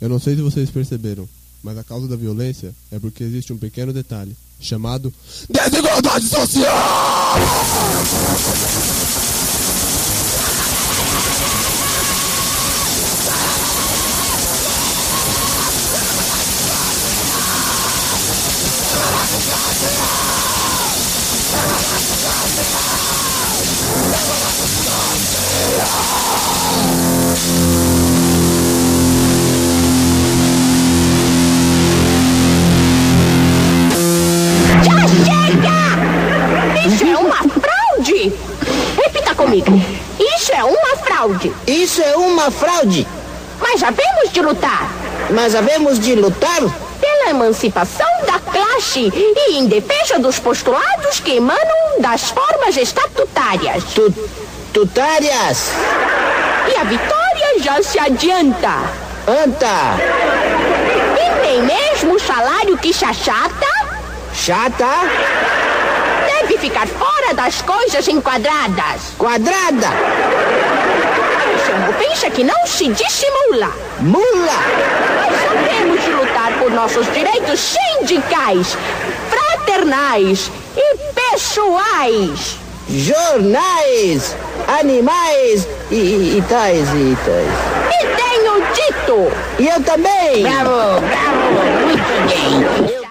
Eu não sei se vocês perceberam, mas a causa da violência é porque existe um pequeno detalhe, chamado desigualdade social! Já chega! Isso é uma fraude! Repita comigo. Isso é uma fraude. Isso é uma fraude. Mas havemos de lutar. Mas havemos de lutar Pela emancipação da classe e em defesa dos postulados que emanam das formas estatutárias. tutárias. E a vitória já se adianta. Anta. E nem mesmo o salário que se achata Chata. deve ficar fora das coisas enquadradas. Quadrada. Isso é uma ofensa que não se dissimula. Mula. Nós sabemos lutar por nossos direitos sindicais, fraternais e pessoais. Jornais. Animais e tais. E tenho dito. E eu também. Bravo, muito bem.